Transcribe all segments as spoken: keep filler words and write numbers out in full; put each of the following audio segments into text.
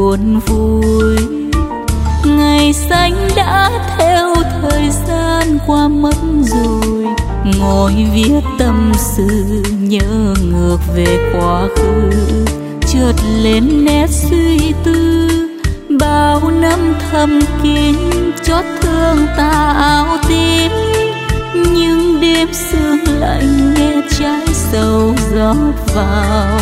buồn vui. Ngày xanh đã theo thời gian qua mất rồi, ngồi viết tâm sự nhớ ngược về quá khứ, chợt lên nét suy tư. Bao năm thầm kín chót thương ta áo tím, nhưng đêm sương lạnh nghe trái sầu rót vào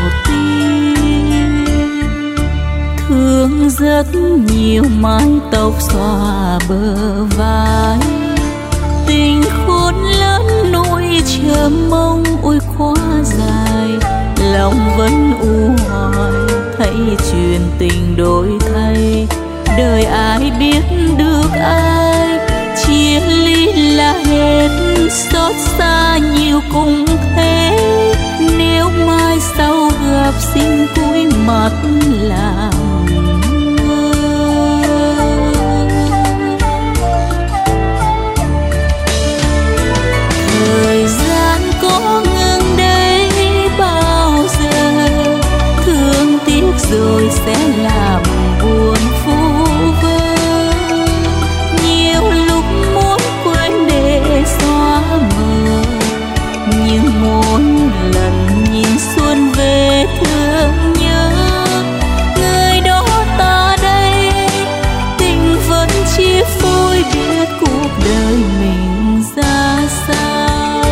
tim. Thương rất nhiều mái tóc xòa bờ vai, tình khôn lớn nỗi chờ mong ôi quá dài. Lòng vẫn u hoài thấy chuyện tình đổi thay, đời ai biết được ai. Chia ly là hết, xót xa nhiều cũng thế. Nếu mai sau gặp xin cúi mặt làm ngơ. Thời gian có ngừng đây bao giờ, thương tiếc rồi sẽ làm buồn vu vơ. Nhiều lúc muốn quên để xóa mờ, nhưng mỗi lần nhìn xuân về thương nhớ. Người đó ta đây, tình vẫn chia phôi biết cuộc đời mình ra sao.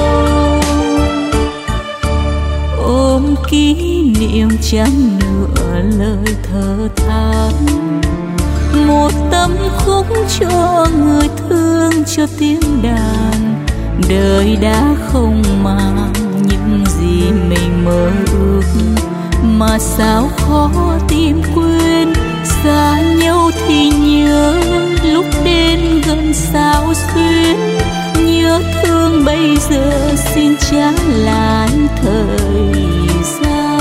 Ôm kỷ niệm chẳng nửa lời thở than, một tâm khúc cho người thương cho tiếng đàn. Đời đã không mang những gì mình mơ ước, mà sao khó tìm quên. Xa nhau thì nhớ, lúc đến gần sao xuyên. Nhớ thương bây giờ xin trả lại thời gian.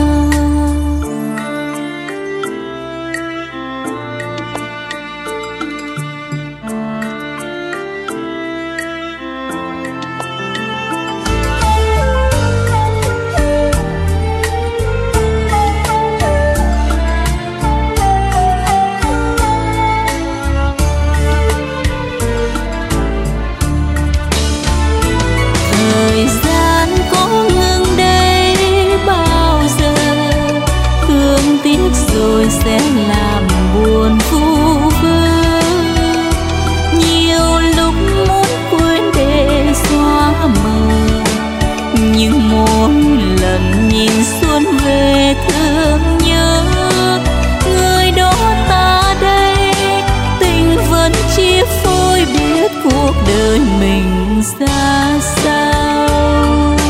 Rồi sẽ làm buồn vu vơ. Nhiều lúc muốn quên để xóa mờ, nhưng mỗi lần nhìn xuân về thương nhớ. Người đó ta đây, tình vẫn chia phôi biết cuộc đời mình ra sao.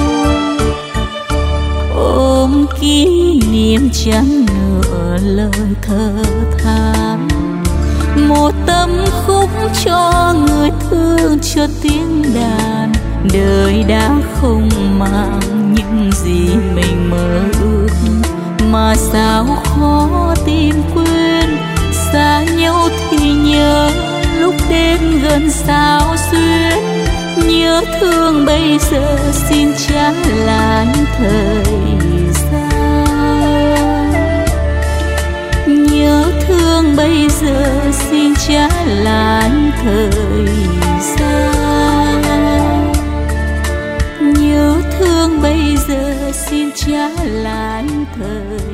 Ôm kỷ niệm chẳng nửa lời thở than, một tâm khúc cho người thương cho tiếng đàn. Đời đã không mang những gì mình mơ ước, mà sao khó tìm quên. Xa nhau thì nhớ, lúc đến gần sao xuyên. Nhớ thương bây giờ xin trả lại thời gian. Nhớ thương bây giờ xin trả lại thời gian. Nhớ thương bây giờ xin trả lại thời